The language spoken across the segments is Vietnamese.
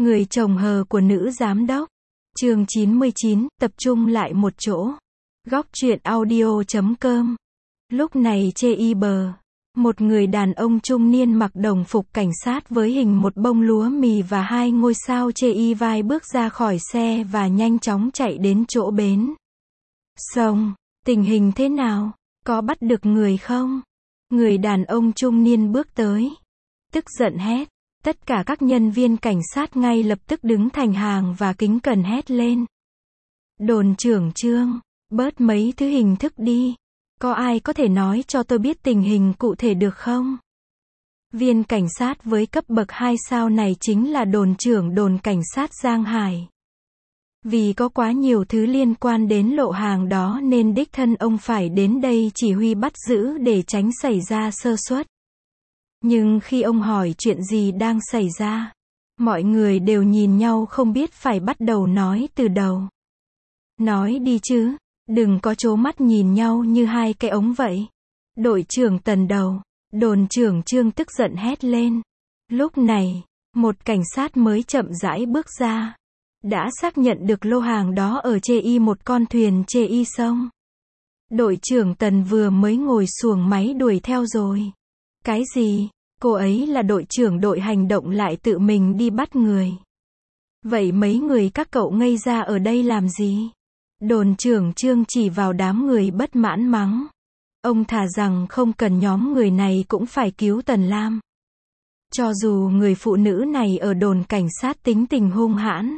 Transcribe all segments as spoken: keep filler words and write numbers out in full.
Người chồng hờ của nữ giám đốc. Chương chín mươi chín, tập trung lại một chỗ. Góc truyện audio chấm com. Lúc này chê y bờ, một người đàn ông trung niên mặc đồng phục cảnh sát với hình một bông lúa mì và hai ngôi sao chê y vai bước ra khỏi xe và nhanh chóng chạy đến chỗ bến sông. Tình hình thế nào? Có bắt được người không? Người đàn ông trung niên bước tới, tức giận hét. Tất cả các nhân viên cảnh sát ngay lập tức đứng thành hàng và kính cẩn hét lên. Đồn trưởng Trương, bớt mấy thứ hình thức đi. Có ai có thể nói cho tôi biết tình hình cụ thể được không? Viên cảnh sát với cấp bậc hai sao này chính là đồn trưởng đồn cảnh sát Giang Hải. Vì có quá nhiều thứ liên quan đến lộ hàng đó nên đích thân ông phải đến đây chỉ huy bắt giữ để tránh xảy ra sơ suất. Nhưng khi ông hỏi chuyện gì đang xảy ra, mọi người đều nhìn nhau không biết phải bắt đầu nói từ đầu. Nói đi chứ, đừng có trố mắt nhìn nhau như hai cái ống vậy. Đội trưởng Tần đầu, đồn trưởng Trương tức giận hét lên. Lúc này, một cảnh sát mới chậm rãi bước ra. Đã xác nhận được lô hàng đó ở chê y một con thuyền chê y sông. Đội trưởng Tần vừa mới ngồi xuồng máy đuổi theo rồi. Cái gì? Cô ấy là đội trưởng đội hành động lại tự mình đi bắt người. Vậy mấy người các cậu ngây ra ở đây làm gì? Đồn trưởng Trương chỉ vào đám người bất mãn mắng. Ông thà rằng không cần nhóm người này cũng phải cứu Tần Lam. Cho dù người phụ nữ này ở đồn cảnh sát tính tình hung hãn,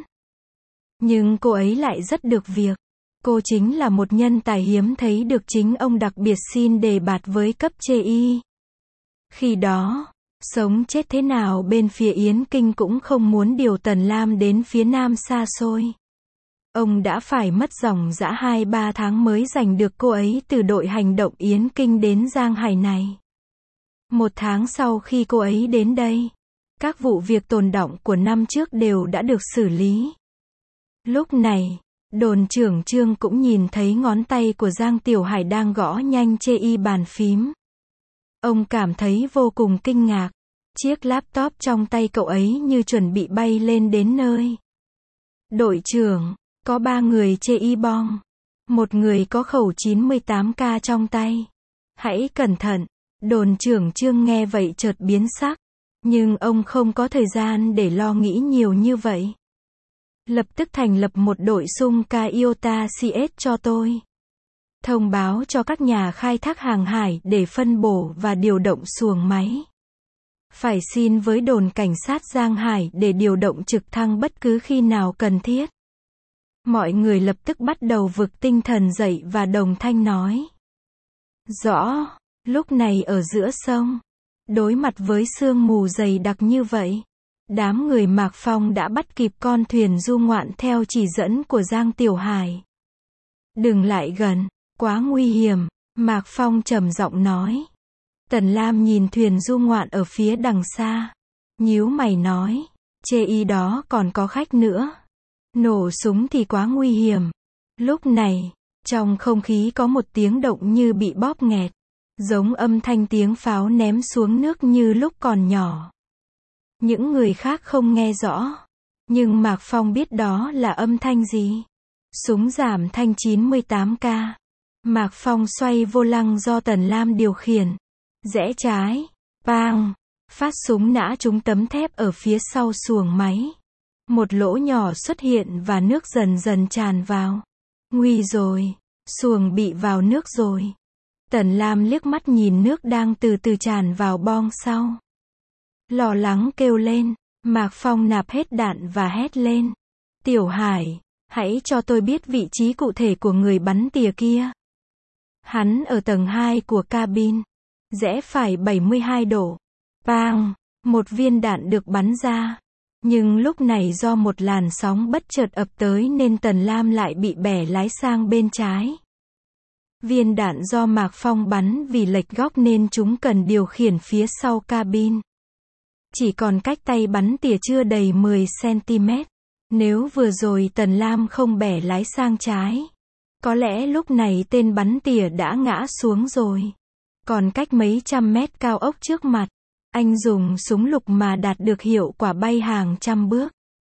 nhưng cô ấy lại rất được việc. Cô chính là một nhân tài hiếm thấy được chính ông đặc biệt xin đề bạt với cấp chê y. Khi đó, sống chết thế nào bên phía Yến Kinh cũng không muốn điều Tần Lam đến phía nam xa xôi. Ông đã phải mất dòng dã hai ba tháng mới giành được cô ấy từ đội hành động Yến Kinh đến Giang Hải này. Một tháng sau khi cô ấy đến đây, các vụ việc tồn đọng của năm trước đều đã được xử lý. Lúc này, đồn trưởng Trương cũng nhìn thấy ngón tay của Giang Tiểu Hải đang gõ nhanh chê y bàn phím. Ông cảm thấy vô cùng kinh ngạc. Chiếc laptop trong tay cậu ấy như chuẩn bị bay lên đến nơi. Đội trưởng, có ba người chê y bong. Một người có khẩu chín mươi tám ca trong tay. Hãy cẩn thận. Đồn trưởng Trương nghe vậy chợt biến sắc. Nhưng ông không có thời gian để lo nghĩ nhiều như vậy. Lập tức thành lập một đội xung ca Iota xê ét cho tôi. Thông báo cho các nhà khai thác hàng hải để phân bổ và điều động xuồng máy. Phải xin với đồn cảnh sát Giang Hải để điều động trực thăng bất cứ khi nào cần thiết. Mọi người lập tức bắt đầu vực tinh thần dậy và đồng thanh nói. Rõ, lúc này ở giữa sông, đối mặt với sương mù dày đặc như vậy, đám người Mạc Phong đã bắt kịp con thuyền du ngoạn theo chỉ dẫn của Giang Tiểu Hải. Đừng lại gần, quá nguy hiểm, Mạc Phong trầm giọng nói. Tần Lam nhìn thuyền du ngoạn ở phía đằng xa. Nhíu mày nói, chê y đó còn có khách nữa. Nổ súng thì quá nguy hiểm. Lúc này, trong không khí có một tiếng động như bị bóp nghẹt. Giống âm thanh tiếng pháo ném xuống nước như lúc còn nhỏ. Những người khác không nghe rõ. Nhưng Mạc Phong biết đó là âm thanh gì. Súng giảm thanh chín mươi tám ca. Mạc Phong xoay vô lăng do Tần Lam điều khiển. Rẽ trái, bang, phát súng nã trúng tấm thép ở phía sau xuồng máy. Một lỗ nhỏ xuất hiện và nước dần dần tràn vào. Nguy rồi, xuồng bị vào nước rồi. Tần Lam liếc mắt nhìn nước đang từ từ tràn vào bong sau. Lo lắng kêu lên, Mạc Phong nạp hết đạn và hét lên. Tiểu Hải, hãy cho tôi biết vị trí cụ thể của người bắn tỉa kia. Hắn ở tầng hai của cabin. Rẽ phải bảy mươi hai độ. Bang! Một viên đạn được bắn ra. Nhưng lúc này do một làn sóng bất chợt ập tới nên Tần Lam lại bị bẻ lái sang bên trái. Viên đạn do Mạc Phong bắn vì lệch góc nên chúng cần điều khiển phía sau cabin. Chỉ còn cách tay bắn tỉa chưa đầy mười xăng ti mét. Nếu vừa rồi Tần Lam không bẻ lái sang trái, có lẽ lúc này tên bắn tỉa đã ngã xuống rồi. Còn cách mấy trăm mét cao ốc trước mặt, anh dùng súng lục mà đạt được hiệu quả bay hàng trăm bước.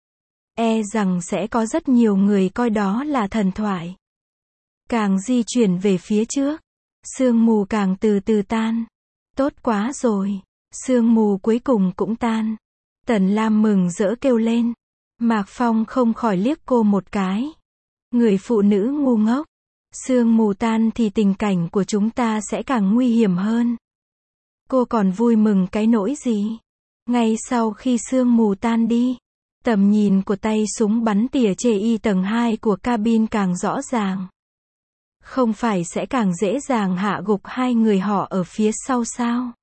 e rằng sẽ có rất nhiều người coi đó là thần thoại. Càng di chuyển về phía trước, sương mù càng từ từ tan. Tốt quá rồi, sương mù cuối cùng cũng tan. Tần Lam mừng rỡ kêu lên. Mạc Phong không khỏi liếc cô một cái. Người phụ nữ ngu ngốc. Sương mù tan thì tình cảnh của chúng ta sẽ càng nguy hiểm hơn. Cô còn vui mừng cái nỗi gì? Ngay sau khi sương mù tan đi, tầm nhìn của tay súng bắn tỉa chê y tầng hai của cabin càng rõ ràng. Không phải sẽ càng dễ dàng hạ gục hai người họ ở phía sau sao?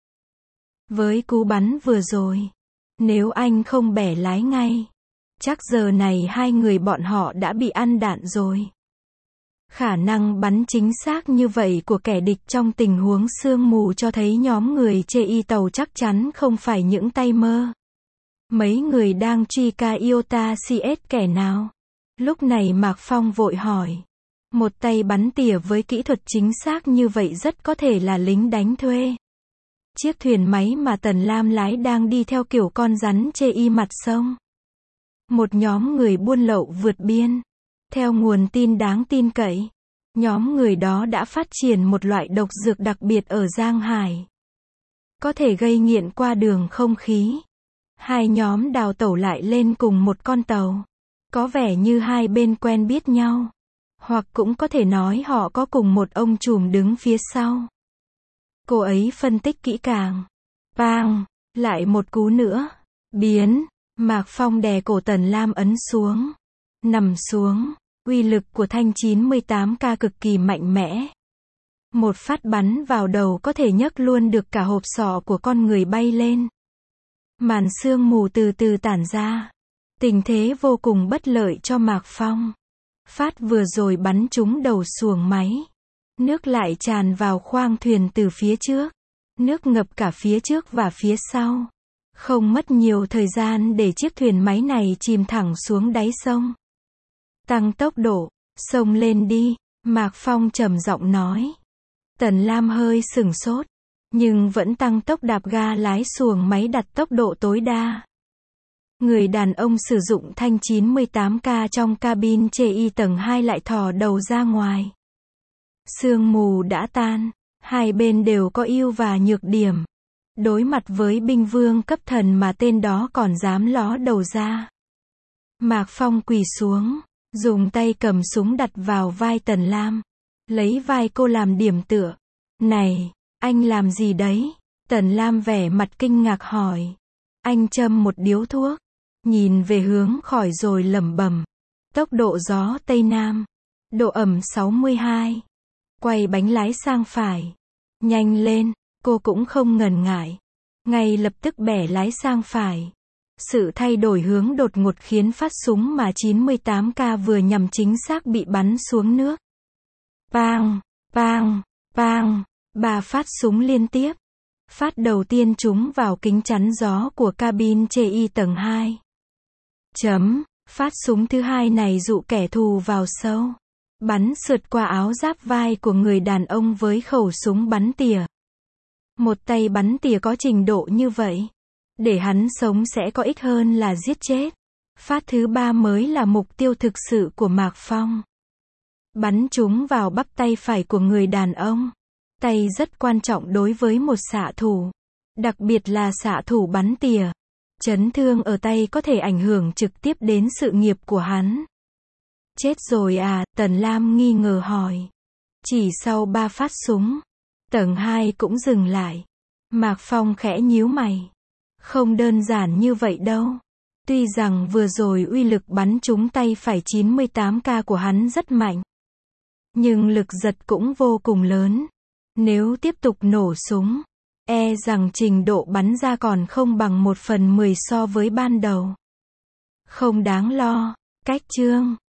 Với cú bắn vừa rồi, nếu anh không bẻ lái ngay, chắc giờ này hai người bọn họ đã bị ăn đạn rồi. Khả năng bắn chính xác như vậy của kẻ địch trong tình huống sương mù cho thấy nhóm người chê y tàu chắc chắn không phải những tay mơ. Mấy người đang truy ca Iota xê ét kẻ nào? Lúc này Mạc Phong vội hỏi. Một tay bắn tỉa với kỹ thuật chính xác như vậy rất có thể là lính đánh thuê. Chiếc thuyền máy mà Tần Lam lái đang đi theo kiểu con rắn chê y mặt sông. Một nhóm người buôn lậu vượt biên. Theo nguồn tin đáng tin cậy, nhóm người đó đã phát triển một loại độc dược đặc biệt ở Giang Hải. Có thể gây nghiện qua đường không khí. Hai nhóm đào tẩu lại lên cùng một con tàu. Có vẻ như hai bên quen biết nhau. Hoặc cũng có thể nói họ có cùng một ông trùm đứng phía sau. Cô ấy phân tích kỹ càng. Bang! Lại một cú nữa. Biến! Mạc Phong đè cổ Tần Lam ấn xuống. Nằm xuống. Uy lực của thanh chín mươi tám K cực kỳ mạnh mẽ. Một phát bắn vào đầu có thể nhấc luôn được cả hộp sọ của con người bay lên. Màn sương mù từ từ tản ra. Tình thế vô cùng bất lợi cho Mạc Phong. Phát vừa rồi bắn trúng đầu xuồng máy. Nước lại tràn vào khoang thuyền từ phía trước. Nước ngập cả phía trước và phía sau. Không mất nhiều thời gian để chiếc thuyền máy này chìm thẳng xuống đáy sông. Tăng tốc độ, xông lên đi, Mạc Phong trầm giọng nói. Tần Lam hơi sửng sốt, nhưng vẫn tăng tốc đạp ga lái xuồng máy đặt tốc độ tối đa. Người đàn ông sử dụng thanh chín mươi tám K trong cabin chê y tầng hai lại thò đầu ra ngoài. Sương mù đã tan, hai bên đều có ưu và nhược điểm. Đối mặt với binh vương cấp thần mà tên đó còn dám ló đầu ra. Mạc Phong quỳ xuống, dùng tay cầm súng đặt vào vai Tần Lam. Lấy vai cô làm điểm tựa. Này, anh làm gì đấy? Tần Lam vẻ mặt kinh ngạc hỏi. Anh châm một điếu thuốc. Nhìn về hướng khỏi rồi lẩm bẩm. Tốc độ gió Tây Nam. Độ ẩm sáu mươi hai. Quay bánh lái sang phải. Nhanh lên, cô cũng không ngần ngại. Ngay lập tức bẻ lái sang phải. Sự thay đổi hướng đột ngột khiến phát súng mà chín mươi tám K vừa nhằm chính xác bị bắn xuống nước. Bang, bang, bang, ba phát súng liên tiếp. Phát đầu tiên trúng vào kính chắn gió của cabin chê y tầng hai. Chấm, phát súng thứ hai này dụ kẻ thù vào sâu. Bắn sượt qua áo giáp vai của người đàn ông với khẩu súng bắn tỉa. Một tay bắn tỉa có trình độ như vậy. Để hắn sống sẽ có ích hơn là giết chết. Phát thứ ba mới là mục tiêu thực sự của Mạc Phong. Bắn trúng vào bắp tay phải của người đàn ông. Tay rất quan trọng đối với một xạ thủ. Đặc biệt là xạ thủ bắn tỉa. Chấn thương ở tay có thể ảnh hưởng trực tiếp đến sự nghiệp của hắn. Chết rồi à? Tần Lam nghi ngờ hỏi. Chỉ sau ba phát súng, tầng hai cũng dừng lại. Mạc Phong khẽ nhíu mày. Không đơn giản như vậy đâu. Tuy rằng vừa rồi uy lực bắn trúng tay phải chín mươi tám K của hắn rất mạnh. Nhưng lực giật cũng vô cùng lớn. Nếu tiếp tục nổ súng, e rằng trình độ bắn ra còn không bằng một phần mười so với ban đầu. Không đáng lo. Cách chương